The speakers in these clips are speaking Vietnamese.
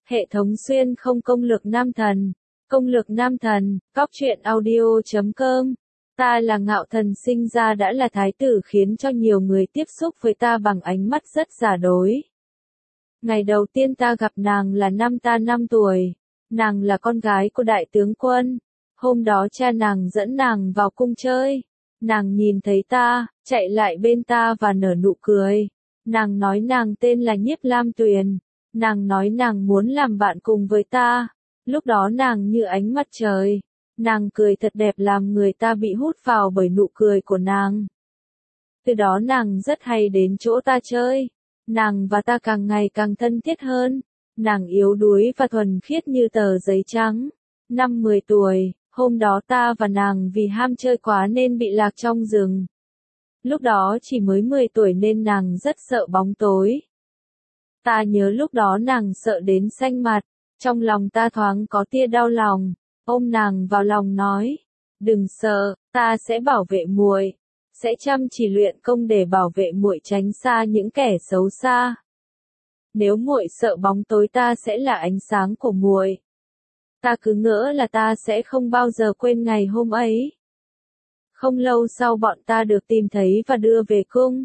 Hệ thống xuyên không công lược nam thần. Công lược nam thần, cóc truyện audio.com. Ta là Ngạo Thần sinh ra đã là thái tử khiến cho nhiều người tiếp xúc với ta bằng ánh mắt rất giả dối. Ngày đầu tiên ta gặp nàng là năm ta 5 tuổi. Nàng là con gái của đại tướng quân. Hôm đó cha nàng dẫn nàng vào cung chơi. Nàng nhìn thấy ta, chạy lại bên ta và nở nụ cười. Nàng nói nàng tên là Nhiếp Lam Tuyền. Nàng nói nàng muốn làm bạn cùng với ta. Lúc đó nàng như ánh mặt trời. Nàng cười thật đẹp làm người ta bị hút vào bởi nụ cười của nàng. Từ đó nàng rất hay đến chỗ ta chơi. Nàng và ta càng ngày càng thân thiết hơn. Nàng yếu đuối và thuần khiết như tờ giấy trắng. Năm 10 tuổi, hôm đó ta và nàng vì ham chơi quá nên bị lạc trong rừng. Lúc đó chỉ mới 10 tuổi nên nàng rất sợ bóng tối. Ta nhớ lúc đó nàng sợ đến xanh mặt. Trong lòng ta thoáng có tia đau lòng. Ôm nàng vào lòng nói, đừng sợ, ta sẽ bảo vệ muội, sẽ chăm chỉ luyện công để bảo vệ muội tránh xa những kẻ xấu xa. Nếu muội sợ bóng tối ta sẽ là ánh sáng của muội. Ta cứ ngỡ là ta sẽ không bao giờ quên ngày hôm ấy. Không lâu sau bọn ta được tìm thấy và đưa về cung.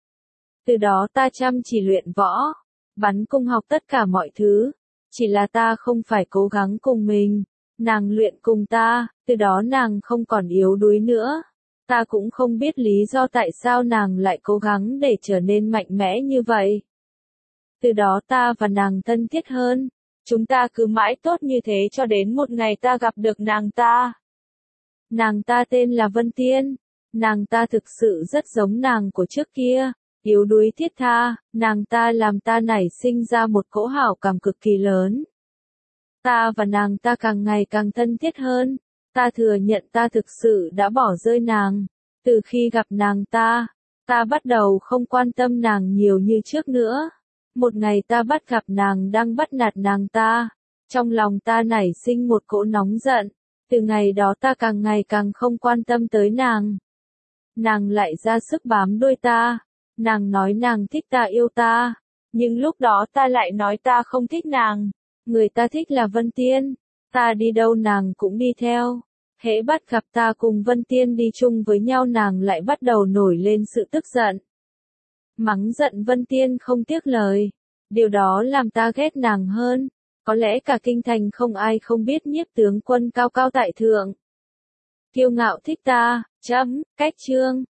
Từ đó ta chăm chỉ luyện võ, bắn cung học tất cả mọi thứ. Chỉ là ta không phải cố gắng cùng mình. Nàng luyện cùng ta, từ đó nàng không còn yếu đuối nữa. Ta cũng không biết lý do tại sao nàng lại cố gắng để trở nên mạnh mẽ như vậy. Từ đó ta và nàng thân thiết hơn. Chúng ta cứ mãi tốt như thế cho đến một ngày ta gặp được nàng ta. Nàng ta tên là Vân Tiên. Nàng ta thực sự rất giống nàng của trước kia. Yếu đuối thiết tha, nàng ta làm ta nảy sinh ra một cỗ hảo cảm cực kỳ lớn. Ta và nàng ta càng ngày càng thân thiết hơn. Ta thừa nhận ta thực sự đã bỏ rơi nàng. Từ khi gặp nàng ta bắt đầu không quan tâm nàng nhiều như trước nữa. Một ngày ta bắt gặp nàng đang bắt nạt nàng ta. Trong lòng ta nảy sinh một cỗ nóng giận. Từ ngày đó ta càng ngày càng không quan tâm tới nàng. Nàng lại ra sức bám đuôi ta. Nàng nói nàng thích ta yêu ta. Nhưng lúc đó ta lại nói ta không thích nàng. Người ta thích là Vân Tiên. Ta đi đâu nàng cũng đi theo. Hễ bắt gặp ta cùng Vân Tiên đi chung với nhau nàng lại bắt đầu nổi lên sự tức giận. Mắng giận Vân Tiên không tiếc lời. Điều đó làm ta ghét nàng hơn. Có lẽ cả kinh thành không ai không biết Nhiếp tướng quân cao cao tại thượng. Kiêu ngạo thích ta, cách chương.